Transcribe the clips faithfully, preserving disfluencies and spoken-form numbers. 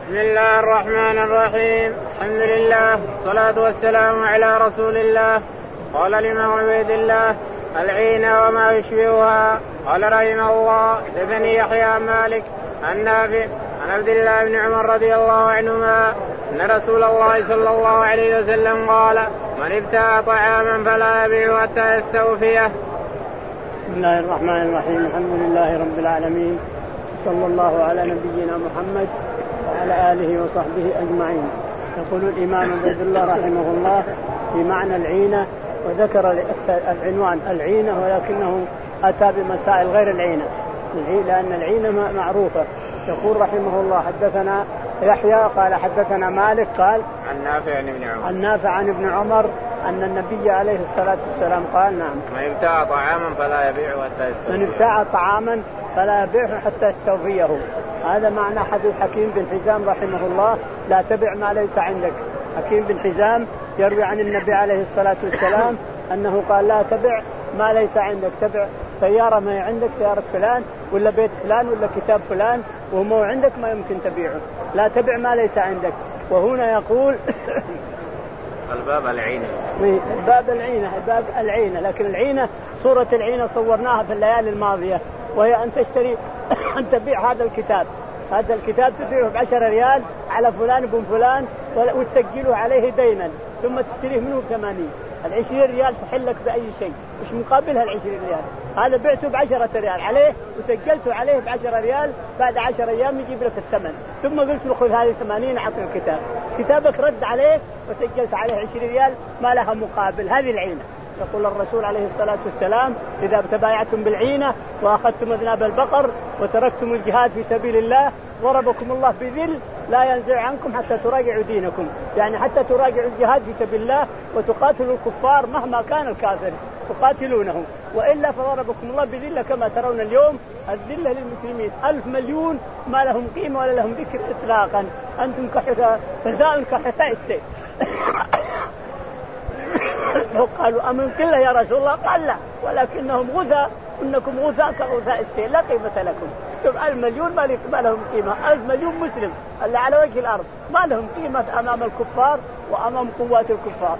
بسم الله الرحمن الرحيم. الحمد لله والصلاة والسلام على رسول الله. قال الإمام عبيد الله العينة وما يشبهها. قال رحمه الله حدثني يحيى عن مالك عن نافع عن عبد الله بن عمر رضي الله عنهما أن رسول الله صلى الله عليه وسلم قال من ابتاع طعاما فلا يبيع حتى يستوفيه. بسم الله الرحمن الرحيم. الحمد لله رب العالمين، صلى الله على نبينا محمد وعلى آله وصحبه أجمعين. يقول الإمام عبد الله رحمه الله في معنى العينة، وذكر العنوان العينة ولكنه أتى بمسائل غير العينة، لأن العينة معروفة. يقول رحمه الله حدثنا يحيى قال حدثنا مالك قال عن نافع عن ابن عمر عن نافع عن ابن عمر أن النبي عليه الصلاة والسلام قال نعم من ابتاع طعاما فلا يبيعه حتى يستوفيه. من ابتاع طعاما فلا يبيعه حتى يستوفيه. هذا معنى حديث حكيم بن حزام رحمه الله: لا تبع ما ليس عندك. حكيم بن حزام يروي عن النبي عليه الصلاة والسلام أنه قال: لا تبع ما ليس عندك. تبع سيارة ما عندك، سيارة فلان ولا بيت فلان ولا كتاب فلان وهو عندك ما يمكن تبيعه. لا تبع ما ليس عندك. وهنا يقول الباب العينة، باب العينة، باب العينة. لكن العينة صورة العينة صورناها في الليالي الماضية، وهي أن تشتري أن تبيع هذا الكتاب. هذا الكتاب تبيعه بعشرة ريال على فلان بن فلان وتسجله عليه دينا، ثم تشتريه منه بثمانين. العشرين ريال تحلك بأي شيء، مش مقابلها العشرين ريال. هذا بعته بعشرة ريال عليه وسجلته عليه بعشرة ريال، بعد عشر أيام يجيب لك الثمن. ثم قلت له خذ هذه ثمانين عطني الكتاب. كتابك رد عليه وسجلت عليه عشرين ريال ما لها مقابل. هذه العينة. يقول الرسول عليه الصلاة والسلام: إذا تبايعتم بالعينة وأخذتم أذناب البقر وتركتم الجهاد في سبيل الله ضربكم الله بذل لا ينزع عنكم حتى تراجعوا دينكم. يعني حتى تراجعوا الجهاد في سبيل الله وتقاتلوا الكفار مهما كان الكافر تقاتلونه، وإلا فضربكم الله بذلة كما ترون اليوم. الذلة للمسلمين ألف مليون ما لهم قيمة ولا لهم ذكر إطلاقا. أنتم كحثاء كحثاء السيف. قالوا أمن قلة يا رسول الله؟ قال لا، ولكنهم غثاء، إنكم غثاء كغثاء السيل لا قيمة لكم. ألف مليون ما لهم قيمة. ألف مليون مسلم اللي على وجه الأرض ما لهم قيمة أمام الكفار وأمام قوات الكفار.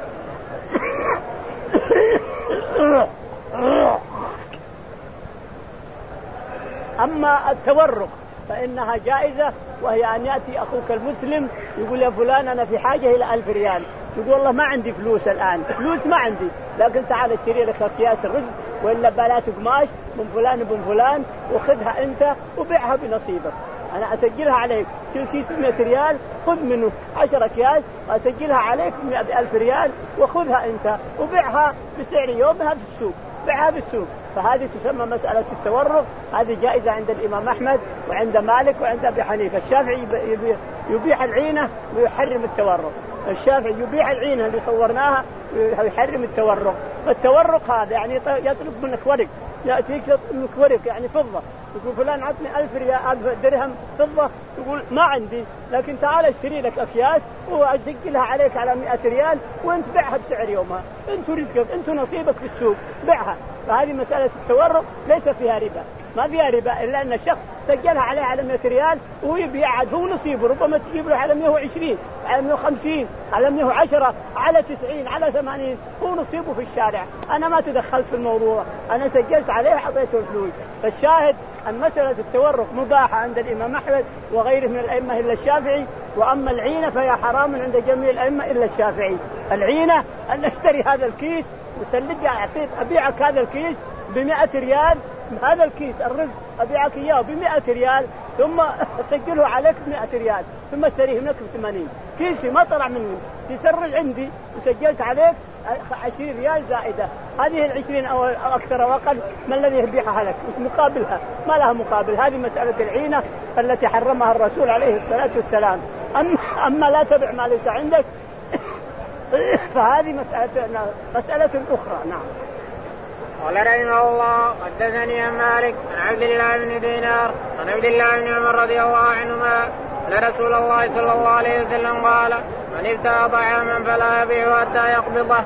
أما التورق فإنها جائزة، وهي أن يأتي أخوك المسلم يقول: يا فلان أنا في حاجة إلى ألف ريال. يقول: والله ما عندي فلوس الآن، فلوس ما عندي، لكن تعال اشتري لك أكياس الرز ولا بلات قماش من فلان بن فلان وخذها أنت وبيعها بنصيبك. أنا أسجلها عليك كل كيس مئة ريال، خذ منه عشرة أكياس وأسجلها عليك بألف ريال وخذها أنت وبيعها بسعر يومها في السوق. بيعها في السوق. فهذه تسمى مسألة التورق. هذه جائزة عند الإمام أحمد وعند مالك وعند أبي حنيفة. الشافعي يبيح العينة ويحرم التورق. الشافعي يبيح العينة اللي صورناها ويحرم التورق. فالتورق هذا يعني يطلب منك ورق، يأتيك يطلب منك ورق يعني فضة، يقول: فلان عطني ألف ريال ألف درهم فضة. يقول: ما عندي، لكن تعال اشتري لك أكياس وأسجلها عليك على مئة ريال وانت بيعها بسعر يومها. انت رزقك، انت نصيبك في السوق، بيعها. فهذه مسألة التورق ليس فيها ربا، ما فيها ربا، إلا أن الشخص سجلها عليه على مئة ريال وهو يبيع هو نصيبه. ربما تجيب له على مئة وعشرين، على مئة وخمسين، على مئة وعشرة، على تسعين، على ثمانين، هو نصيبه في الشارع. أنا ما تدخلت في الموضوع، أنا سجلت عليه وحطيته الفلوس. فالشاهد أن مسألة التورق مباحة عند الإمام أحمد وغيره من الأئمة إلا الشافعي. وأما العينة فهي حرام عند جميع الأئمة إلا الشافعي. العينة أن أشتري هذا الكيس وسلجي أعطيك أبيعك هذا الكيس بمئة ريال، هذا الكيس الرزق أبيعك إياه بمئة ريال، ثم أسجله عليك بمئة ريال، ثم اشتريه منك بثمانين. كيسي ما طلع مني، تسرج عندي وسجلت عليك عشرين ريال زائدة. هذه العشرين أو أكثر أو أقل ما الذي يبيعها لك؟ مش مقابلها، ما لها مقابل. هذه مسألة العينة التي حرمها الرسول عليه الصلاة والسلام. أما, أما لا تبع ما ليس عندك فهذه مسألة مسألة أخرى. نعم. قال رحمه الله حدثني عن مالك عن عبد الله بن دينار عن عبد الله بن عمر رضي الله عنهما أن رسول الله صلى الله عليه وسلم قال: من ابتاع طعاما فلا يبيعه حتى يقبضه.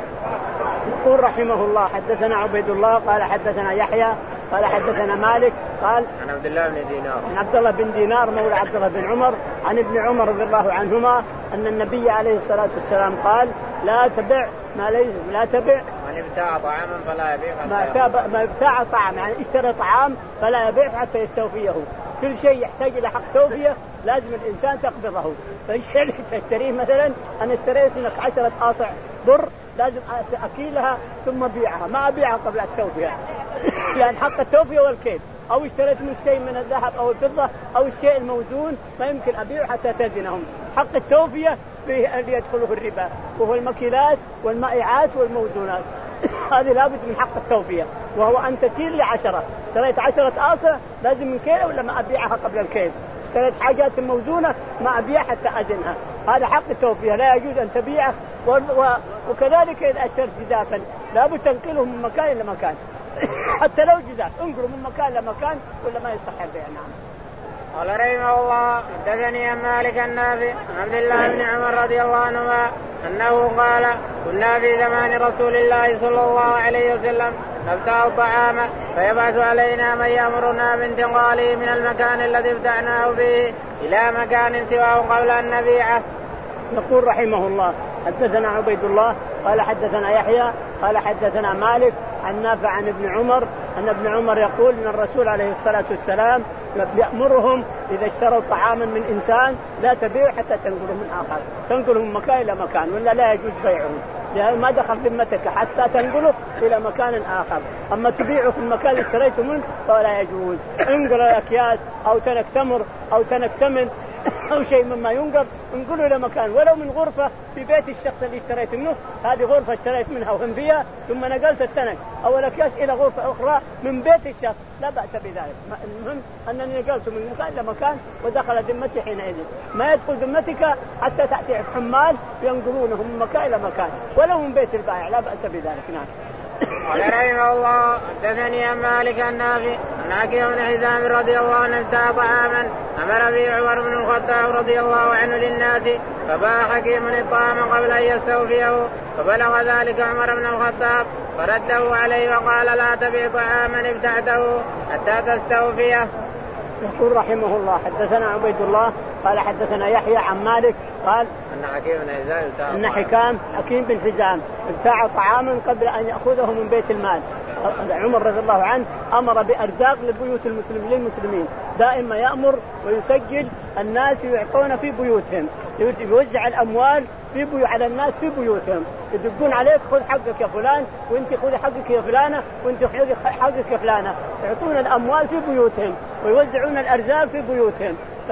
يقول رحمه الله حدثنا عبيد الله قال حدثنا يحيى قال حدثنا مالك قال عن عبد الله بن دينار عن عبد الله بن دينار مولى عبد الله بن عمر عن ابن عمر رضي الله عنهما أن النبي عليه الصلاة والسلام قال لا تبع ما ليس لا تبع من ابتاع طعاما فلا يبيع ما, ما ابتاع طعام يعني اشترى طعام فلا يبيع حتى يستوفيه. كل شيء يحتاج إلى حق توفية لازم الإنسان تقبضه. فالشيء اللي تشتريه مثلا أنا اشتريت لك عشرة آصع بر لازم أكيلها ثم أبيعها ما أبيعها قبل أستوفيها لأن حق التوفية والكيل. أو اشتريت من شيء من الذهب أو الفضة أو الشيء الموزون ما يمكن أبيعه حتى تزنهم. حق التوفية فيه اللي يدخله الربا وهو المكيلات والمائعات والموزونات هذه لابد من حق التوفية وهو أن تكيل لعشرة. اشتريت عشرة آصع لازم من كيل ولا ما أبيعها قبل الكيل. اشتريت حاجات موزونة ما أبيعها حتى أزنها. هذا حق التوفية لا يجوز أن تبيعه. وكذلك إذا اشتريت جزافا لابد تنقله من مكان إلى مكان حتى لو جزاف انقله من مكان لمكان ولا ما يصح البيع. نعم. قال رحمه الله حدثني عن مالك النافع عن عبد الله بن عمر رضي الله عنهما أنه قال كنا في زمان رسول الله صلى الله عليه وسلم نبتاع الطعام فيبعث علينا من يأمرنا بانتقاله من المكان الذي ابتعناه به إلى مكان سواه قبل أن نبيعه. يقول رحمه الله حدثنا عبيد الله قال حدثنا يحيى قال حدثنا مالك عن نافع عن ابن عمر أن ابن عمر يقول أن الرسول عليه الصلاة والسلام يأمرهم إذا اشتروا طعاما من إنسان لا تبيعوا حتى تنقلوا من آخر. تنقلوا من مكان إلى مكان ولا لا يجوز بيعه لأن ما دخل ذمتك حتى تنقله إلى مكان آخر. أما تبيعه في المكان اللي اشتريته منه فلا يجوز. انقل الأكياس أو تنك تمر أو تنك سمن أو شيء مما ينقل انقله إلى مكان ولو من غرفة في بيت الشخص اللي اشتريت منه. هذه غرفة اشتريت منها وهم فيها ثم نقلت التنك أو الأكياس إلى غرفة أخرى من بيت الشخص لا بأس بذلك. المهم أنني نقلت من مكان إلى مكان ودخل ذمتي حينئذ. ما يدخل ذمتك حتى تأتي حمال ينقلونه من مكان إلى مكان ولو من بيت البائع لا بأس بذلك. نعم. قال رحمه الله حدثني عن مالك النافع عن حكيم بن حزام رضي الله عنه ابتاع طعاما امر به عمر بن الخطاب رضي الله عنه للناس فباع حكيم الطعام قبل ان يستوفيه فبلغ ذلك عمر بن الخطاب فرده عليه وقال لا تبيع طعاما ابتعته حتى تستوفيه. يقول رحمه الله حدثنا عبيد الله قال حدثنا يحيى عن مالك قال أن حكيم بن حزام أن حكام حكيم بن حزام ابتاع طعاما قبل أن يأخذه من بيت المال. عمر رضي الله عنه أمر بأرزاق لبيوت المسلمين للمسلمين دائما يأمر ويسجل الناس يعطون في بيوتهم يوزع الأموال في بيو على الناس في بيوتهم. يدقون عليك خذ حقك يا فلان وانت خذ حقك يا فلانة وانت خذ حقك يا فلانة. يعطون الأموال في بيوتهم ويوزعون الأرزاق في بيوتهم.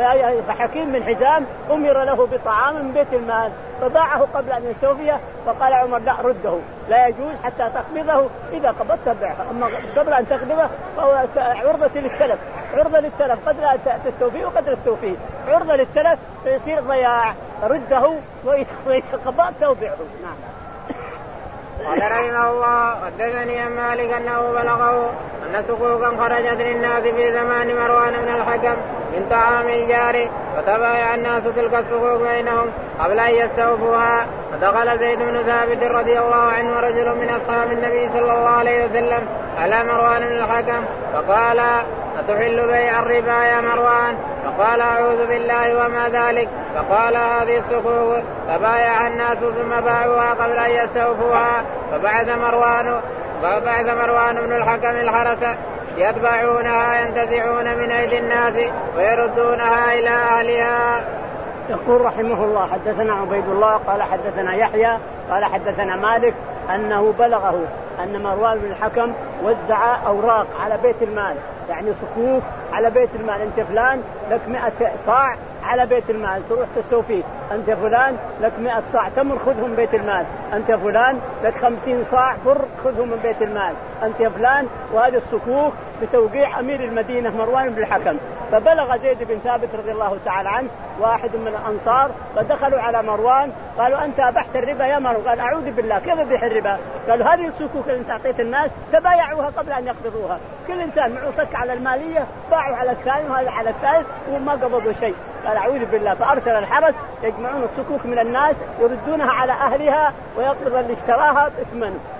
فحكيم بن حزام أمر له بطعام من بيت المال فباعه قبل أن يستوفيه فقال عمر لا رده لا يجوز حتى تقبضه إذا قبضت بيعه. أما قبل أن تقبضه فهو عرضة للتلف عرضة للتلف قد لا تستوفيه وقد لا تستوفيه عرضة للتلف فيصير ضياع رده وإذا قبضته بيعه. نعم. قال رحمه الله حدثني عن مالك أنه بلغه أن سقوقا خرجت للناس في زمان مروان بن الحكم من طعام الجار فتبايع الناس تلك السقوق بينهم قبل أن يستوفوها. فدخل زيد بن ثابت رضي الله عنه رجل من أصحاب النبي صلى الله عليه وسلم على مروان بن الحكم فقال أتحل بيع الربا يا مروان؟ فقال أعوذ بالله وما ذلك. فقال هذه السقوق. فبايع الناس ثم باعوها قبل أن يستوفوها. فبعث مروان فبعث مروان بن الحكم الحرس يتبعونها ينتزعون من أيدي الناس ويردونها إلى أهلها. يقول رحمه الله حدثنا عبيد الله قال حدثنا يحيى قال حدثنا مالك أنه بلغه أن مروان بن الحكم وزع أوراق على بيت المال يعني صكوك على بيت المال. أنت فلان لك مئة صاع على بيت المال تروح تستوفيه. أنت فلان لك مئة صاع تمر خذهم بيت المال. أنت فلان لك خمسين صاع بر خذهم من بيت المال. أنت فلان وهذه الصكوك بتوقيع أمير المدينة مروان بن الحكم. فبلغ زيد بن ثابت رضي الله تعالى عنه واحد من الأنصار فدخلوا على مروان قالوا أنت أبحت الربا يا مروان؟ قال أعوذ بالله كيف أبيح الربا؟ قالوا هذه الصكوك اللي أعطيت الناس تبايعوها قبل أن يقبضوها. كل إنسان معه صك على المالية باعوا على الثاني وهذا على الثالث وما قبضوا شيء. قال أعوذ بالله. فأرسل الحرس يجمعون الصكوك من الناس يردونها على أهلها ويقبض اللي اشتراها بثمنه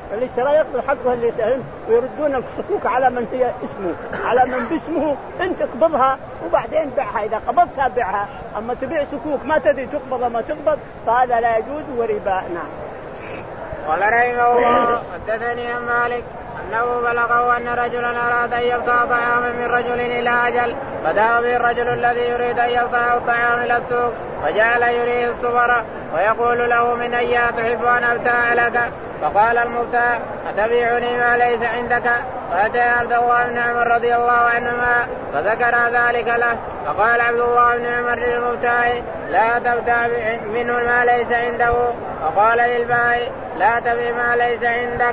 اللي اشترى يقبض حقه اللي سهم، ويردون الصكوك على من هي اسمه، على من باسمه انت اقبضها وبعدين بيعها، اذا قبضتها بيعها. اما تبيع سكوك ما تدري تقبض ما تقبض فهذا لا يجوز وربا. نعم. قال رحمه الله حدثني عن مالك أنه بلغه أن رجلا أراد أن يبتاع طعاما من رجل إلى أجل، فذهب به الرجل الذي يريد أن يبتاع الطعام إلى السوق، فجعل يريه الصبر ويقول له من أيها تحب أن أبتاع لك؟ فقال المبتاع أتبيعني ما ليس عندك؟ فأتى عبد الله بن عمر رضي الله عنهما فذكر ذلك له، فقال عبد الله بن عمر للمبتاع لا تبتاع منه ما ليس عنده، فقال للبائع لا تبيع ما ليس عندك.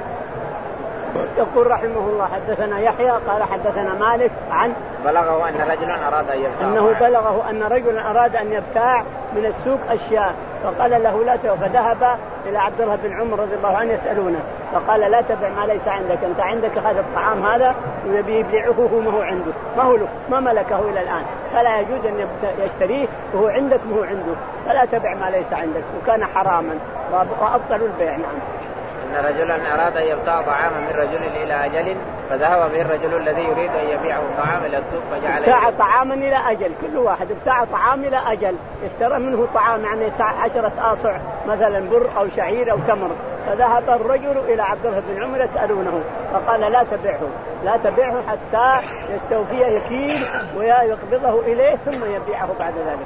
يقول رحمه الله حدثنا يحيى قال حدثنا مالك عن بلغه أن رجلا أراد أن يبتاع أنه بلغه أن رجلا أراد أن يبتاع من السوق أشياء، فقال له لا تبيع، فذهب إلى عبد الله بن عمر رضي الله عنه يسألونه، فقال لا تبيع ما ليس عندك، أنت عندك هذا الطعام هذا ويبيعه هو ما هو عنده، ما هو له ما ملكه إلى الآن، فلا يجوز أن يشتريه وهو عندك ما هو عنده، فلا تبيع ما ليس عندك، وكان حراما وأبطلوا البيع. نعم. أن رجلا أراد أن يبتاع طعاما من رجل إلى أجل، فذهب به الرجل الذي يريد أن يبيعه الطعام إلى السوق فجعل ابتاع طعاما إلى أجل، كل واحد ابتاع طعام إلى أجل اشترى منه طعام يعني عشرة آصع مثلا بر أو شعير أو تمر، فذهب الرجل إلى عبد الله بن عمر يسألونه، فقال لا تبيعه لا تبيعه حتى يستوفيه يكيل ويقبضه إليه ثم يبيعه بعد ذلك.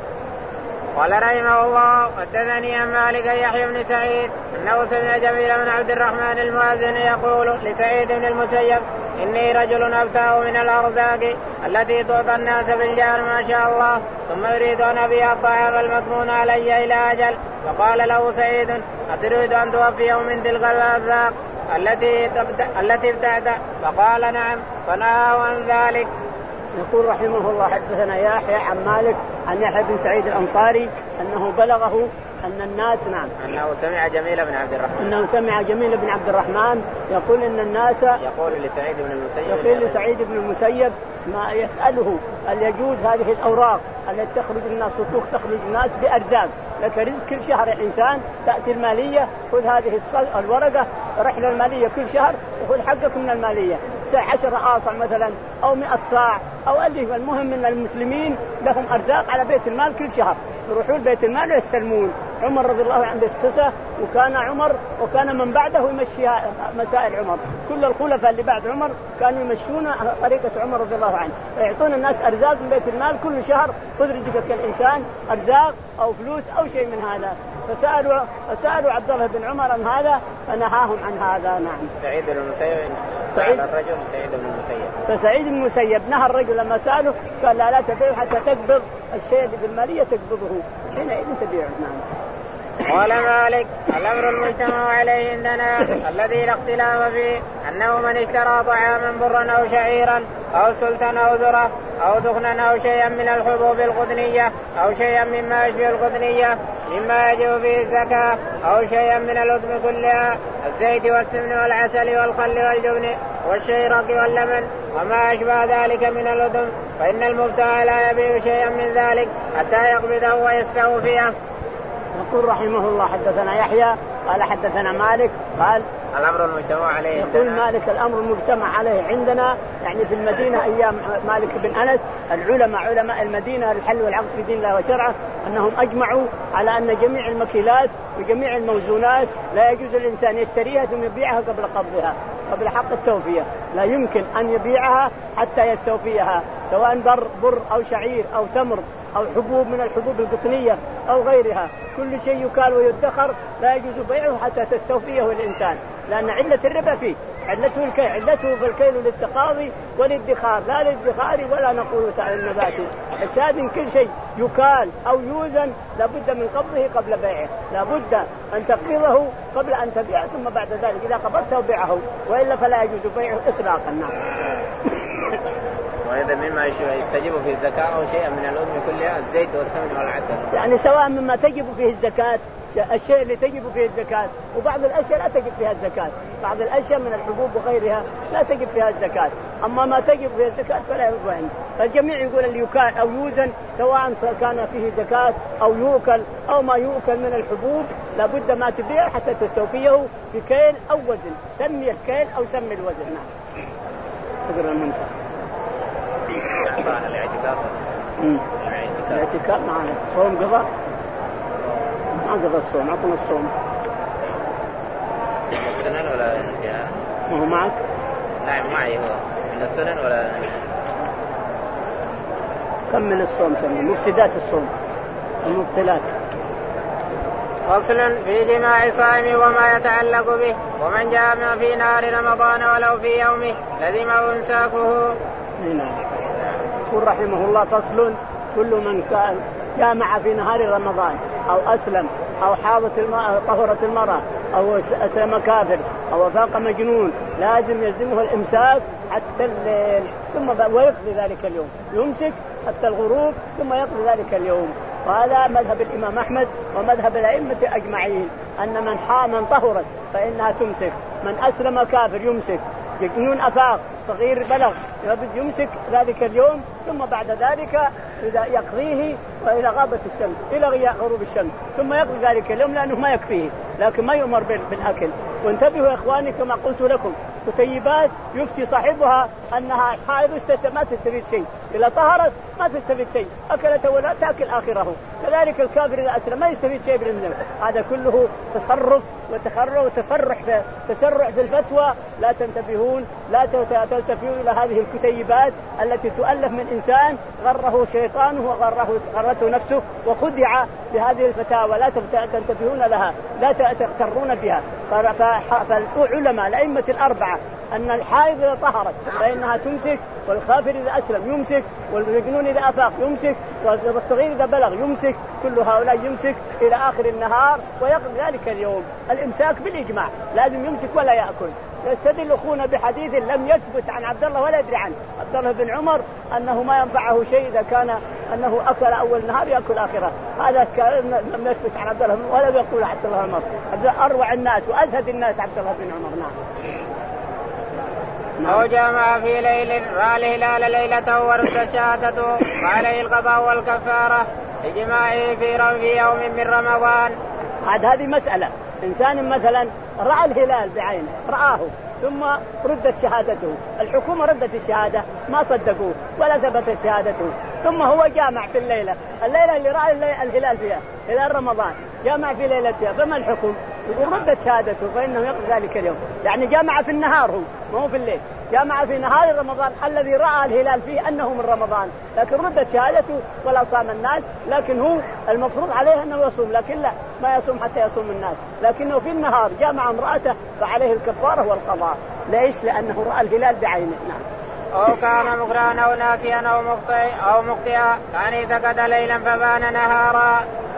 قال رحمه الله حدثني عن مالك يحيى بن سعيد أنه سمع جميل بن عبد الرحمن المؤذن يقول لسعيد بن المسيب إني رجل أبتاع من الأرزاق التي تعطى الناس بالجهل ما شاء الله، ثم يريد أن أبيع الطعام المضمون علي إلى أجل، فقال له سعيد أتريد أن توفيه من تلك الأرزاق التي التي ابتعت؟ فقال نعم، فنهاه عن ذلك. يقول رحمه الله حدثنا يحيى عن مالك عن يحيى بن سعيد الأنصاري أنه بلغه أن الناس نعم أنه سمع جميل بن عبد الرحمن أنه سمع جميل بن عبد الرحمن يقول إن الناس يقول لسعيد بن المسيب يقول لسعيد بن المسيب ما يسأله هل يجوز هذه الأوراق التي تخرج الناس صكوك تخرج الناس بأرزاق لك رزق كل شهر الإنسان تأتي المالية خذ هذه الورقة رحلة المالية كل شهر وخذ حقك من المالية عشرة آصع مثلا أو مئة صاع أو ألف، المهم أن المسلمين لهم أرزاق على بيت المال كل شهر يروحون بيت المال ويستلمون. عمر رضي الله عنه السسة وكان عمر وكان من بعده يمشيها مسائل عمر، كل الخلفاء اللي بعد عمر كانوا يمشون طريقة عمر رضي الله عنه، فيعطون الناس أرزاق من بيت المال كل شهر خذ رزقك الإنسان أرزاق أو فلوس أو شيء من هذا. فسألوا فسألوا عبد الله بن عمر عن هذا فنهاهم عن هذا. نعم. سعيد بن المسيب سعيد الرجل سعيد بن المسيب فسعيد بن المسيب نهى الرجل لما سأله قال لا لا تبيعه حتى تقبض الشيء اللي بالمالية تقبضه حينئذ تبيعه. نعم. قال مالك الأمر المجتمع عليه عندنا الذي لا اختلاف فيه أنه من اشترى طعاما برا أو شعيرا أو سلطا أو ذرة أو دخنا أو شيئا من الحبوب القطنية أو شيئا مما يشبه القطنية مما يجب فيه الزكاة أو شيئا من الأطعمة كلها الزيت والسمن والعسل والخل والجبن والشيرق واللبن وما أشبه ذلك من الأطعمة، فإن المبتاع لا يبيع شيئا من ذلك حتى يقبضه ويستوفيه. يقول رحمه الله حدثنا يحيى قال حدثنا مالك قال الأمر المجتمع عليه يقول مالك الأمر المجتمع عليه عندنا يعني في المدينة أيام مالك بن أنس العلماء علماء المدينة الحل والعقد في دين الله وشرعه أنهم أجمعوا على أن جميع المكيلات وجميع الموزونات لا يجوز الإنسان يشتريها ثم يبيعها قبل قبضها قبل حق التوفية، لا يمكن أن يبيعها حتى يستوفيها سواء بر, بر أو شعير أو تمر أو حبوب من الحبوب القطنية أو غيرها، كل شيء يكال ويدخر لا يجوز بيعه حتى تستوفيه الإنسان، لأن علة الربا فيه علته الكيل، علته في الكيل للتقاضي والادخار لا للادخار ولا نقول سعر النباتي. الشاهد كل شيء يكال أو يوزن لابد من قبضه قبل بيعه، لابد أن تقبضه قبل أن تبيعه ثم بعد ذلك إذا قبضته بيعه وإلا فلا يجوز بيعه إطلاقا. وإذا مما يجب فيه الزكاة أو شيئا من الأطعمة كلها الزيت والسمن والعسل، يعني سواء مما تجب فيه الزكاة الشيء اللي تجب فيه الزكاة وبعض الأشياء لا تجب فيها الزكاة، بعض الأشياء من الحبوب وغيرها لا تجب فيها الزكاة، أما ما تجب فيها الزكاة فلا يجب عنه. فالجميع يقول اللي يكال أو يوزن سواء كان فيه زكاة أو يوكل أو ما يوكل من الحبوب لابد ما تبيع حتى تستوفيه بكيل أو وزن. سمي الكيل أو سمي الوزن. نعم. تقرأ المنتهى. الاعتكاف. الاعتكاف معنا. الصوم قضاء. ما قضى الصوم. عطنا الصوم. السنن ولا الانتهاء؟ ما هو معك؟ نعم معي. هو من السنن ولا؟ كمل الصوم. سمي مفسدات الصوم. المبتلات. فصل في جماع صائم وما يتعلق به. ومن جامع في نهار رمضان ولو في يومه لزمه إمساكه. هنا يقول رحمه الله فصل كل من كان جامع في نهار رمضان أو أسلم أو حاضت الماء طهرت المرأة أو أسلم كافر أو فاق مجنون لازم يلزمه الإمساك حتى الليل ثم ويقضي ذلك اليوم. يمسك حتى الغروب ثم يقضي ذلك اليوم. وهذا مذهب الإمام أحمد ومذهب الأئمة أجمعين أن من حا من طهرت فإنها تمسك. من أسلم كافر يمسك. مجنون أفاق صغير بلغ يمسك ذلك اليوم ثم بعد ذلك إذا يقضيه وإلى غابة الشمس إلى غروب الشمس ثم يقضي ذلك اليوم لأنه ما يكفيه لكن ما يؤمر بالأكل. وانتبهوا يا إخواني كما قلت لكم كتيبات يفتي صاحبها أنها حائض ما تستفيد شيء إذا طهرت ما تستفيد شيء أكلت ولا تأكل آخره. كذلك الكافر إذا أسلم ما يستفيد شيء بالإنزال. هذا كله تصرف وتخرع وتسرح في تسرع في الفتوى. لا تنتبهون لا تلتفتوا إلى هذه الكتيبات التي تؤلف من إنسان غره شيطانه وغره غرته نفسه وخدع بهذه الفتاوى. لا تنتبهون لها لا تغترون بها. فالعلماء الأئمة الأربعة أن الحائض إذا طهرت فإنها تمسك والخافر إذا أسلم يمسك والمجنون إذا أفاق يمسك والصغير إذا بلغ يمسك. كل هؤلاء يمسك إلى آخر النهار ويقضي ذلك اليوم. الإمساك بالإجماع لازم يمسك ولا يأكل. يستدل أخونا بحديث لم يثبت عن عبد الله ولا يدري عنه عبد الله بن عمر أنه ما ينفعه شيء إذا كان أنه أكل أول النهار يأكل آخره. هذا لم يثبت عن عبد الله ولا يقول عبد الله بن عمر. أروع الناس وأزهد الناس عبد الله بن عمر. نعم. أو جامع في ليل رأى الهلال ليلته ورد شهادته فعليه القضاء والكفارة لجماعه في يوم من رمضان. عاد هذه مسألة. إنسان مثلا رأى الهلال بعينه رآه ثم ردت شهادته. الحكومة ردت الشهادة ما صدقوه ولا ثبتت شهادته ثم هو جامع في الليلة الليلة اللي رأى الهلال فيها هلال رمضان جامع في ليلتها فما الحكم؟ يقول ردت شهادته فإنه يقضي ذلك اليوم. يعني جامع في النهار هو ما هو في الليل. جامع في نهار رمضان الذي رأى الهلال فيه أنه من رمضان لكن ردت شهادته ولا صام الناس. لكن هو المفروض عليه أنه يصوم لكن لا ما يصوم حتى يصوم الناس. لكنه في النهار جامع امرأته فعليه الكفارة والقضاء. ليش؟ لأنه رأى الهلال بعينه. نعم. أو كان مقرانا أو ناسيا أو مخطئ أو مخطئا كان اعتقد ليلا فبان نهارا.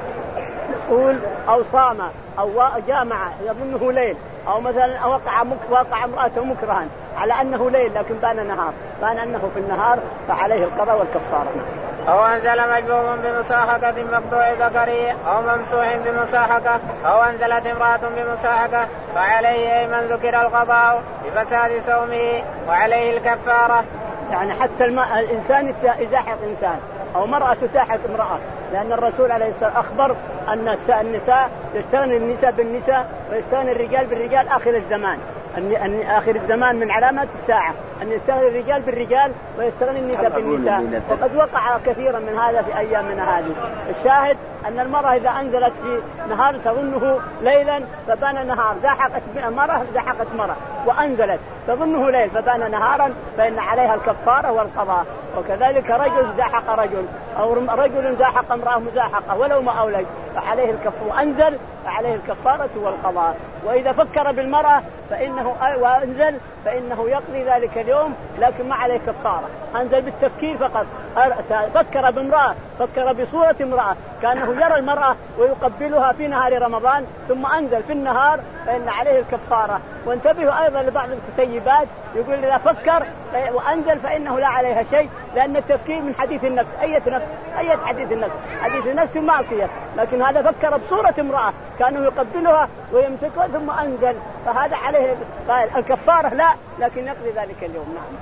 يقول أو صام أو جامع يظنه ليل أو مثلا وقع وقع امرأته مكرها على أنه ليل لكن بان نهار بان أنه في النهار فعليه القضاء والكفارة. أو أنزل مجبوب بمساحقة مقطوع ذكري أو ممسوح بمساحقة أو أنزلت امرأة بمساحقة فعليه أي من ذكر القضاء بفساد صومه وعليه الكفارة. يعني حتى الماء الإنسان يزاحق إنسان أو مرأة تساحق امرأة لأن الرسول عليه الصلاة أخبر أن النساء يستغني النساء بالنساء ويستغني الرجال بالرجال آخر الزمان. أن آخر الزمان من علامات الساعة أن يستغني الرجال بالرجال ويستغني النساء بالنساء. وقد وقع كثيرا من هذا في أيامنا هذه. الشاهد أن المرأة إذا أنزلت في نهار تظنه ليلا فبان نهار زاحقت مرة زاحقت مرة وأنزلت تظنه ليل فبان نهارا فإن عليها الكفارة والقضاء. وكذلك رجل زاحق رجل أو رجل زاحق امرأة مزاحقة ولو ما أولج فعليه الكفارة وأنزل فعليه الكفارة والقضاء. وإذا فكر بالمرأة فإنه وأنزل فإنه يقضي ذلك اليوم لكن ما عليه كفارة. أنزل بالتفكير فقط فكر بامرأة فكر بصورة امرأة كأنه يرى المرأة ويقبلها في نهار رمضان ثم أنزل في النهار فإن عليه الكفارة. وانتبهوا أيضا لبعض الكتيبات يقول إذا فكر وأنزل فإنه لا عليها شيء لأن التفكير من حديث النفس. أية نفس أية حديث النفس حديث النفس معصية لكن هذا فكر بصورة امرأة كانه يقبلها ويمسكها ثم أنزل فهذا عليه الكفارة لا لكن يقضي ذلك اليوم. نعم.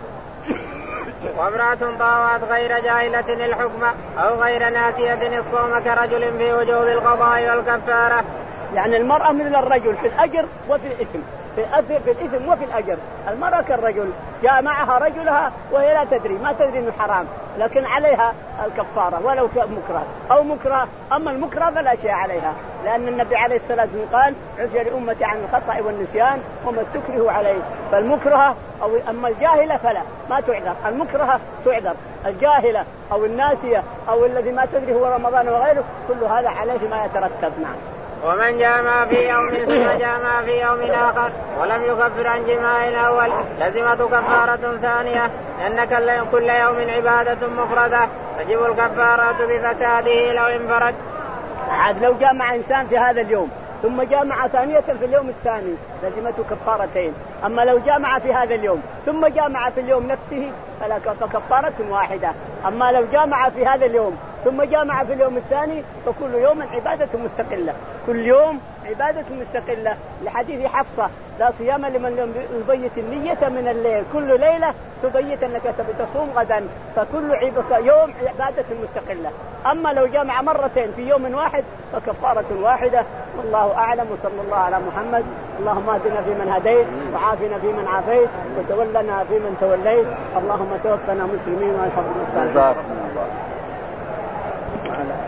وامرأة طاوعت غير جاهلة الحكم أو غير ناسية الصوم كرجل في وجوب القضاء والكفارة. يعني المرأة مثل الرجل في الأجر وفي الإثم، في الأثر في الإثم وفي الأجر. المرأة كالرجل، جاء معها رجلها وهي لا تدري، ما تدري إنه حرام، لكن عليها الكفارة ولو مكره أو مكره. أما المكره فلا شيء عليها، لأن النبي عليه الصلاة والسلام قال عفي لأمتي عن الخطأ والنسيان وما استكرهوا عليه. فالمكرهة أو أما الجاهلة فلا ما تعذر، المكرهة تعذر، الجاهلة أو الناسية أو الذي ما تدري هو رمضان وغيره كل هذا عليه ما يترتب. نعم. ومن جامع في يوم ثم جامع في يوم آخر ولم يكفر عن جماع الأول لزمته كفارة ثانية، لأن كل يوم عبادة مفردة تجب الكفارة بفساده لو انفرد. عاد لو جامع إنسان في هذا اليوم ثم جامع ثانية في اليوم الثاني لزمته كفارتين. أما لو جامع في هذا اليوم ثم جامع في اليوم نفسه فلا كفارة واحدة. أما لو جامع في هذا اليوم ثم جامع في اليوم الثاني فكل يوم عبادة مستقلة، كل يوم عبادة مستقلة، لحديث حفصة لا صيام لمن يبيت النية من الليل، كل ليلة تبيت أنك تصوم غدا، فكل يوم عبادة مستقلة. أما لو جامع مرتين في يوم واحد فكفارة واحدة. والله أعلم، وصلى الله على محمد. اللهم اهدنا فيمن هديت وعافنا فيمن عافيت وتولنا فيمن توليت، اللهم توفنا مسلمين والحمد لله.